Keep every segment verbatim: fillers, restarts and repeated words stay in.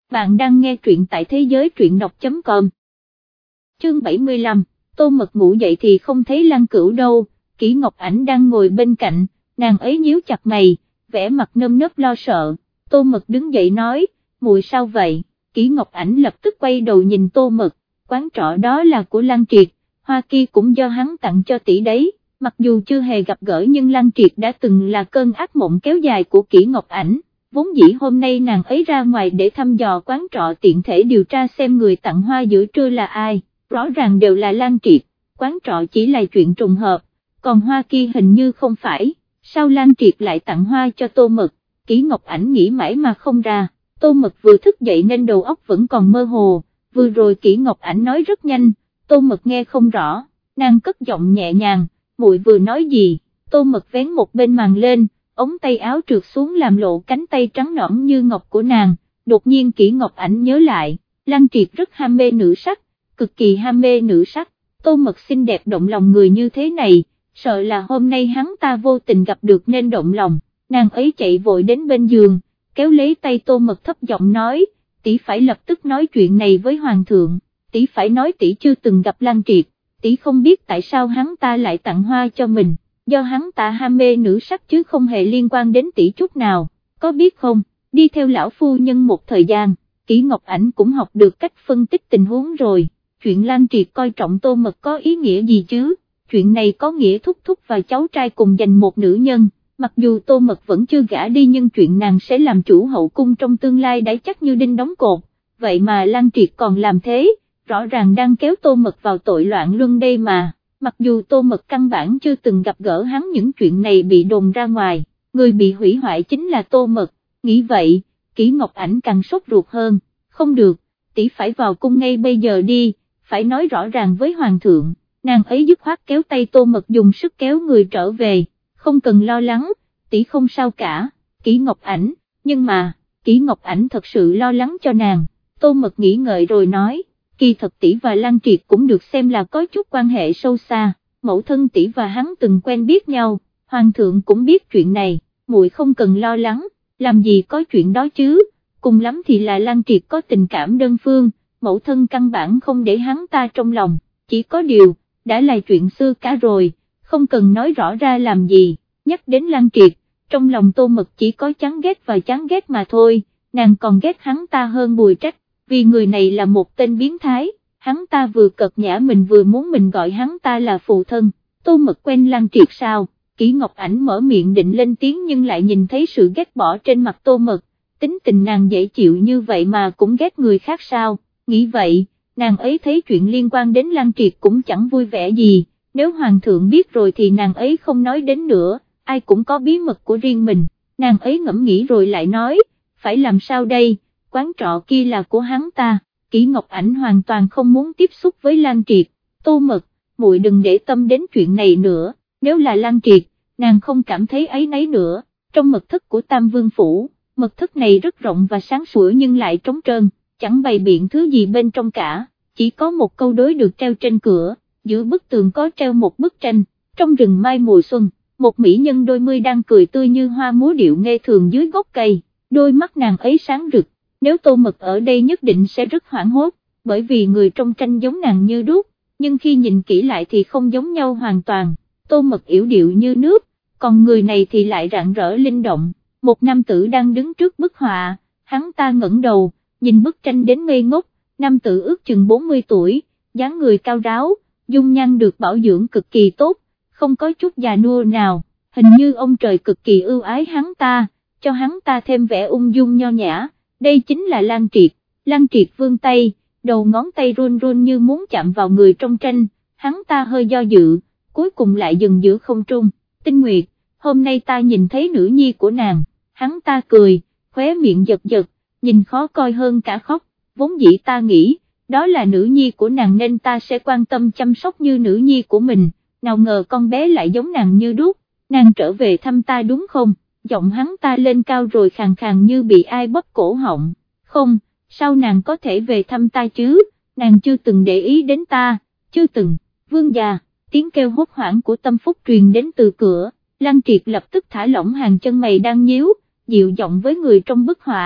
bạn đang nghe truyện tại thế giới truyện đọc chấm com. Chương bảy mươi lăm, Tô Mật ngủ dậy thì không thấy Lăng Cửu đâu, Kỷ Ngọc Ảnh đang ngồi bên cạnh, nàng ấy nhíu chặt mày, vẻ mặt nơm nớp lo sợ. Tô Mật đứng dậy nói, muội sao vậy? Kỷ Ngọc Ảnh lập tức quay đầu nhìn Tô Mật, quán trọ đó là của Lăng Triệt, hoa kia cũng do hắn tặng cho tỷ đấy. Mặc dù chưa hề gặp gỡ nhưng Lăng Triệt đã từng là cơn ác mộng kéo dài của Kỷ Ngọc Ảnh, vốn dĩ hôm nay nàng ấy ra ngoài để thăm dò quán trọ tiện thể điều tra xem người tặng hoa giữa trưa là ai, rõ ràng đều là Lăng Triệt, quán trọ chỉ là chuyện trùng hợp, còn hoa kia hình như không phải, sao Lăng Triệt lại tặng hoa cho Tô Mật? Kỷ Ngọc Ảnh nghĩ mãi mà không ra. Tô Mật vừa thức dậy nên đầu óc vẫn còn mơ hồ, vừa rồi Kỷ Ngọc Ảnh nói rất nhanh, Tô Mật nghe không rõ, nàng cất giọng nhẹ nhàng, muội vừa nói gì? Tô Mật vén một bên màn lên, ống tay áo trượt xuống làm lộ cánh tay trắng nõn như ngọc của nàng. Đột nhiên Kỷ Ngọc Ảnh nhớ lại, Lăng Triệt rất ham mê nữ sắc, cực kỳ ham mê nữ sắc, Tô Mật xinh đẹp động lòng người như thế này, sợ là hôm nay hắn ta vô tình gặp được nên động lòng. Nàng ấy chạy vội đến bên giường, kéo lấy tay Tô Mật thấp giọng nói, tỷ phải lập tức nói chuyện này với hoàng thượng, tỷ phải nói tỷ chưa từng gặp Lăng Triệt, tỷ không biết tại sao hắn ta lại tặng hoa cho mình, do hắn ta ham mê nữ sắc chứ không hề liên quan đến tỷ chút nào, có biết không? Đi theo lão phu nhân một thời gian, Kỷ Ngọc Ảnh cũng học được cách phân tích tình huống rồi, chuyện Lăng Triệt coi trọng Tô Mật có ý nghĩa gì chứ? Chuyện này có nghĩa thúc thúc và cháu trai cùng giành một nữ nhân. Mặc dù Tô Mật vẫn chưa gả đi nhưng chuyện nàng sẽ làm chủ hậu cung trong tương lai đã chắc như đinh đóng cột, vậy mà Lăng Triệt còn làm thế, rõ ràng đang kéo Tô Mật vào tội loạn luân đây mà. Mặc dù Tô Mật căn bản chưa từng gặp gỡ hắn, những chuyện này bị đồn ra ngoài, người bị hủy hoại chính là Tô Mật. Nghĩ vậy, Kỷ Ngọc Ảnh càng sốt ruột hơn, không được, tỷ phải vào cung ngay bây giờ đi, phải nói rõ ràng với hoàng thượng. Nàng ấy dứt khoát kéo tay Tô Mật dùng sức kéo người trở về. Không cần lo lắng, tỷ không sao cả. Kỷ Ngọc Ảnh, nhưng mà, Kỷ Ngọc Ảnh thật sự lo lắng cho nàng. Tô Mật nghĩ ngợi rồi nói, kỳ thật tỷ và Lăng Triệt cũng được xem là có chút quan hệ sâu xa, mẫu thân tỷ và hắn từng quen biết nhau, hoàng thượng cũng biết chuyện này, muội không cần lo lắng, làm gì có chuyện đó chứ, cùng lắm thì là Lăng Triệt có tình cảm đơn phương, mẫu thân căn bản không để hắn ta trong lòng, chỉ có điều, đã là chuyện xưa cả rồi, không cần nói rõ ra làm gì. Nhắc đến Lăng Triệt, trong lòng Tô Mật chỉ có chán ghét và chán ghét mà thôi, nàng còn ghét hắn ta hơn Bùi Trách, vì người này là một tên biến thái, hắn ta vừa cợt nhã mình vừa muốn mình gọi hắn ta là phụ thân. Tô Mật quen Lăng Triệt sao? Kỷ Ngọc Ảnh mở miệng định lên tiếng nhưng lại nhìn thấy sự ghét bỏ trên mặt Tô Mật, tính tình nàng dễ chịu như vậy mà cũng ghét người khác sao? Nghĩ vậy, nàng ấy thấy chuyện liên quan đến Lăng Triệt cũng chẳng vui vẻ gì, nếu hoàng thượng biết rồi thì nàng ấy không nói đến nữa, ai cũng có bí mật của riêng mình. Nàng ấy ngẫm nghĩ rồi lại nói, phải làm sao đây, quán trọ kia là của hắn ta. Kỷ Ngọc Ảnh hoàn toàn không muốn tiếp xúc với Lăng Triệt. Tô Mật, muội đừng để tâm đến chuyện này nữa, nếu là Lăng Triệt, nàng không cảm thấy áy náy nữa. Trong mật thất của Tam Vương Phủ, mật thất này rất rộng và sáng sủa nhưng lại trống trơn, chẳng bày biện thứ gì bên trong cả, chỉ có một câu đối được treo trên cửa, giữa bức tường có treo một bức tranh, trong rừng mai mùa xuân, một mỹ nhân đôi mươi đang cười tươi như hoa múa điệu nghe thường dưới gốc cây, đôi mắt nàng ấy sáng rực, nếu Tô Mật ở đây nhất định sẽ rất hoảng hốt, bởi vì người trong tranh giống nàng như đúc, nhưng khi nhìn kỹ lại thì không giống nhau hoàn toàn. Tô Mật yểu điệu như nước, còn người này thì lại rạng rỡ linh động. Một nam tử đang đứng trước bức họa, hắn ta ngẩng đầu, nhìn bức tranh đến ngây ngốc. Nam tử ước chừng bốn mươi tuổi, dáng người cao ráo, dung nhan được bảo dưỡng cực kỳ tốt, không có chút già nua nào, hình như ông trời cực kỳ ưu ái hắn ta, cho hắn ta thêm vẻ ung dung nho nhã. Đây chính là Lăng Triệt. Lăng Triệt vươn tay, đầu ngón tay run run như muốn chạm vào người trong tranh, hắn ta hơi do dự, cuối cùng lại dừng giữa không trung. Tinh Nguyệt, hôm nay ta nhìn thấy nữ nhi của nàng. Hắn ta cười, khóe miệng giật giật, nhìn khó coi hơn cả khóc, vốn dĩ ta nghĩ, đó là nữ nhi của nàng nên ta sẽ quan tâm chăm sóc như nữ nhi của mình, nào ngờ con bé lại giống nàng như đúc, nàng trở về thăm ta đúng không? Giọng hắn ta lên cao rồi khàn khàn như bị ai bóp cổ họng. Không, sao nàng có thể về thăm ta chứ, nàng chưa từng để ý đến ta, chưa từng. Vương gia, tiếng kêu hốt hoảng của Tâm Phúc truyền đến từ cửa. Lăng Triệt lập tức thả lỏng hàng chân mày đang nhíu, dịu giọng với người trong bức họa,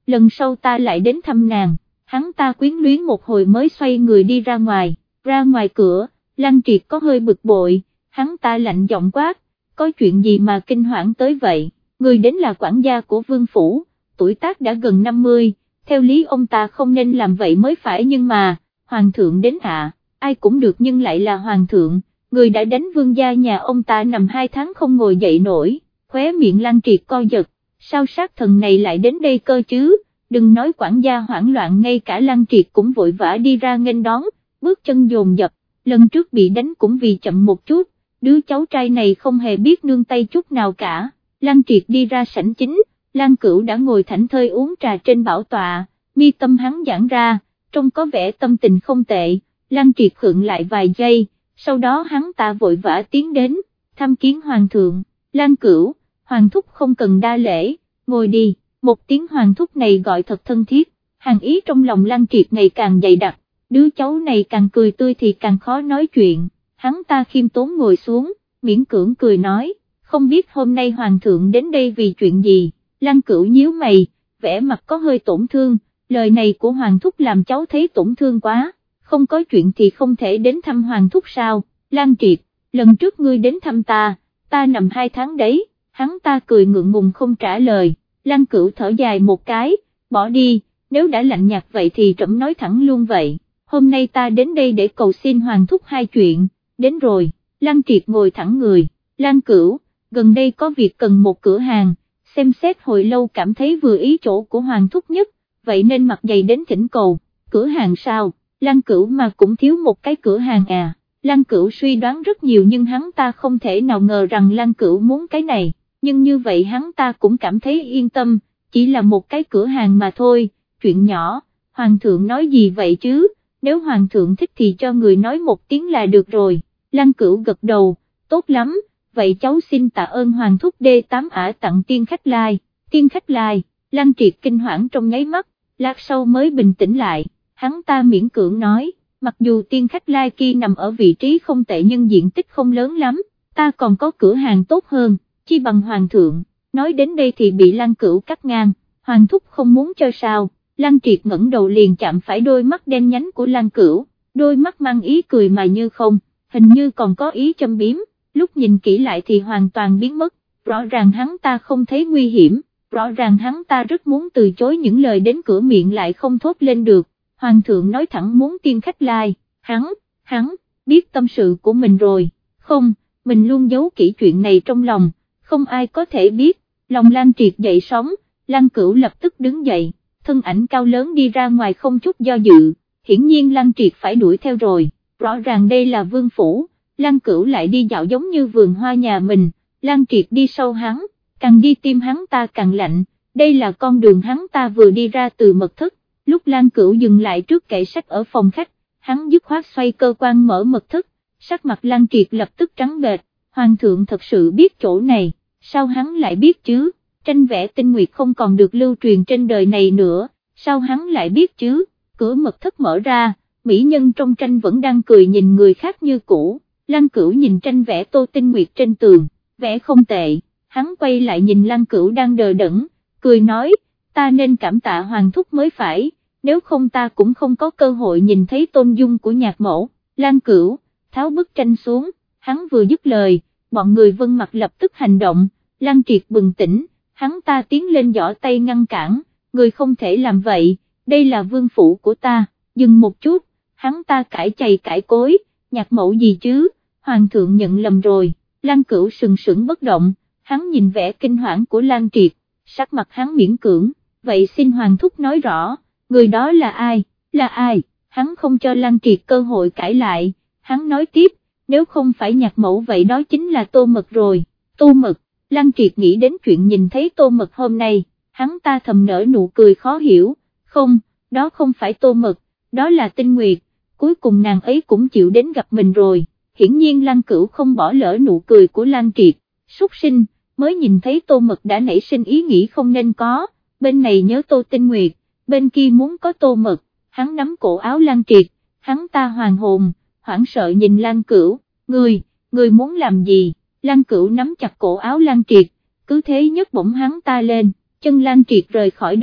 lần sau ta lại đến thăm nàng. Hắn ta quyến luyến một hồi mới xoay người đi ra ngoài, ra ngoài cửa, Lăng Triệt có hơi bực bội, hắn ta lạnh giọng quát, có chuyện gì mà kinh hoảng tới vậy, người đến là quản gia của vương phủ, tuổi tác đã gần năm mươi, theo lý ông ta không nên làm vậy mới phải nhưng mà, hoàng thượng đến ạ, ai cũng được nhưng lại là hoàng thượng, người đã đánh vương gia nhà ông ta nằm hai tháng không ngồi dậy nổi, khóe miệng Lăng Triệt co giật, sao sát thần này lại đến đây cơ chứ, đừng nói quản gia hoảng loạn ngay cả Lăng Triệt cũng vội vã đi ra nghênh đón, bước chân dồn dập, lần trước bị đánh cũng vì chậm một chút, đứa cháu trai này không hề biết nương tay chút nào cả. Lăng Triệt đi ra sảnh chính, Lăng Cửu đã ngồi thảnh thơi uống trà trên bảo tọa, mi tâm hắn giãn ra, trông có vẻ tâm tình không tệ, Lăng Triệt khựng lại vài giây, sau đó hắn ta vội vã tiến đến, tham kiến hoàng thượng, Lăng Cửu, hoàng thúc không cần đa lễ, ngồi đi, một tiếng hoàng thúc này gọi thật thân thiết, hàng ý trong lòng Lăng Triệt ngày càng dày đặc, đứa cháu này càng cười tươi thì càng khó nói chuyện, hắn ta khiêm tốn ngồi xuống, miễn cưỡng cười nói, không biết hôm nay hoàng thượng đến đây vì chuyện gì, Lăng Cửu nhíu mày, vẻ mặt có hơi tổn thương, lời này của hoàng thúc làm cháu thấy tổn thương quá, không có chuyện thì không thể đến thăm hoàng thúc sao, Lăng Triệt, lần trước ngươi đến thăm ta, ta nằm hai tháng đấy, hắn ta cười ngượng ngùng không trả lời, Lăng Cửu thở dài một cái, bỏ đi, nếu đã lạnh nhạt vậy thì trẫm nói thẳng luôn vậy, hôm nay ta đến đây để cầu xin hoàng thúc hai chuyện, đến rồi, Lăng Triệt ngồi thẳng người, Lăng Cửu, gần đây có việc cần một cửa hàng, xem xét hồi lâu cảm thấy vừa ý chỗ của hoàng thúc nhất, vậy nên mặt dày đến thỉnh cầu, cửa hàng sao, Lăng Cửu mà cũng thiếu một cái cửa hàng à, Lăng Cửu suy đoán rất nhiều nhưng hắn ta không thể nào ngờ rằng Lăng Cửu muốn cái này, nhưng như vậy hắn ta cũng cảm thấy yên tâm, chỉ là một cái cửa hàng mà thôi, chuyện nhỏ, hoàng thượng nói gì vậy chứ, nếu hoàng thượng thích thì cho người nói một tiếng là được rồi, Lăng Cửu gật đầu, tốt lắm, vậy cháu xin tạ ơn hoàng thúc đê tám ả tặng tiên khách lai, tiên khách lai, Lăng Triệt kinh hoảng trong nháy mắt, lát sau mới bình tĩnh lại, hắn ta miễn cưỡng nói, mặc dù tiên khách lai kia nằm ở vị trí không tệ nhưng diện tích không lớn lắm, ta còn có cửa hàng tốt hơn, chi bằng hoàng thượng, nói đến đây thì bị Lăng Cửu cắt ngang, hoàng thúc không muốn cho sao, Lăng Triệt ngẩng đầu liền chạm phải đôi mắt đen nhánh của Lăng Cửu, đôi mắt mang ý cười mà như không, hình như còn có ý châm biếm, lúc nhìn kỹ lại thì hoàn toàn biến mất, rõ ràng hắn ta không thấy nguy hiểm, rõ ràng hắn ta rất muốn từ chối những lời đến cửa miệng lại không thốt lên được, hoàng thượng nói thẳng muốn tiên khách lai, hắn, hắn, biết tâm sự của mình rồi, không, mình luôn giấu kỹ chuyện này trong lòng, không ai có thể biết, lòng Lăng Triệt dậy sóng, Lăng Cửu lập tức đứng dậy, thân ảnh cao lớn đi ra ngoài không chút do dự, hiển nhiên Lăng Triệt phải đuổi theo rồi, rõ ràng đây là vương phủ, Lăng Cửu lại đi dạo giống như vườn hoa nhà mình, Lăng Triệt đi sau hắn, càng đi tim hắn ta càng lạnh, đây là con đường hắn ta vừa đi ra từ mật thất, lúc Lăng Cửu dừng lại trước kệ sách ở phòng khách, hắn dứt khoát xoay cơ quan mở mật thất, sắc mặt Lăng Triệt lập tức trắng bệch, hoàng thượng thật sự biết chỗ này, sao hắn lại biết chứ, tranh vẽ tinh nguyệt không còn được lưu truyền trên đời này nữa, sao hắn lại biết chứ, cửa mật thất mở ra, mỹ nhân trong tranh vẫn đang cười nhìn người khác như cũ, Lăng Cửu nhìn tranh vẽ Tô Tinh Nguyệt trên tường, vẽ không tệ, hắn quay lại nhìn Lăng Cửu đang đờ đẫn, cười nói, ta nên cảm tạ hoàng thúc mới phải, nếu không ta cũng không có cơ hội nhìn thấy tôn dung của nhạc mẫu, Lăng Cửu, tháo bức tranh xuống, hắn vừa dứt lời, bọn người Vân Mặc lập tức hành động, Lăng Triệt bừng tỉnh, hắn ta tiến lên giỏ tay ngăn cản, người không thể làm vậy, đây là vương phủ của ta, dừng một chút, hắn ta cãi chày cãi cối, nhạc mẫu gì chứ, hoàng thượng nhận lầm rồi, Lăng Cửu sừng sững bất động, hắn nhìn vẻ kinh hoảng của Lăng Triệt, sắc mặt hắn miễn cưỡng, vậy xin hoàng thúc nói rõ, người đó là ai, là ai, hắn không cho Lăng Triệt cơ hội cãi lại, hắn nói tiếp, nếu không phải nhạc mẫu vậy đó chính là Tô Mật rồi, Tô Mật, Lăng Triệt nghĩ đến chuyện nhìn thấy Tô Mật hôm nay, hắn ta thầm nở nụ cười khó hiểu, không, đó không phải Tô Mật, đó là Tinh Nguyệt, cuối cùng nàng ấy cũng chịu đến gặp mình rồi, hiển nhiên Lăng Cửu không bỏ lỡ nụ cười của Lăng Triệt, súc sinh, mới nhìn thấy Tô Mật đã nảy sinh ý nghĩ không nên có, bên này nhớ Tô Tinh Nguyệt, bên kia muốn có Tô Mật, hắn nắm cổ áo Lăng Triệt, hắn ta hoàn hồn, hoảng sợ nhìn Lăng Cửu, người, người muốn làm gì, Lăng Cửu nắm chặt cổ áo Lăng Triệt, cứ thế nhấc bổng hắn ta lên, chân Lăng Triệt rời khỏi đất,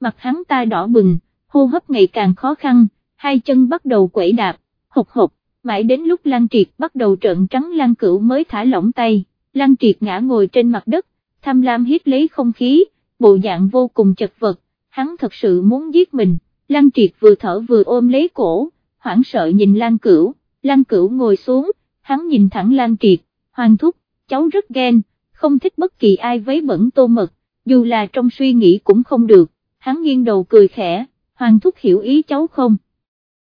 mặt hắn ta đỏ bừng, hô hấp ngày càng khó khăn, hai chân bắt đầu quẩy đạp, hộc hộc, mãi đến lúc Lan Triệt bắt đầu trợn trắng Lan Cửu mới thả lỏng tay. Lan Triệt ngã ngồi trên mặt đất, tham lam hít lấy không khí, bộ dạng vô cùng chật vật, hắn thật sự muốn giết mình. Lan Triệt vừa thở vừa ôm lấy cổ, hoảng sợ nhìn Lan Cửu. Lan Cửu ngồi xuống, hắn nhìn thẳng Lan Triệt, Hoàng thúc, cháu rất ghen, không thích bất kỳ ai vấy bẩn Tô Mật, dù là trong suy nghĩ cũng không được. Hắn nghiêng đầu cười khẽ, Hoàng thúc hiểu ý cháu không?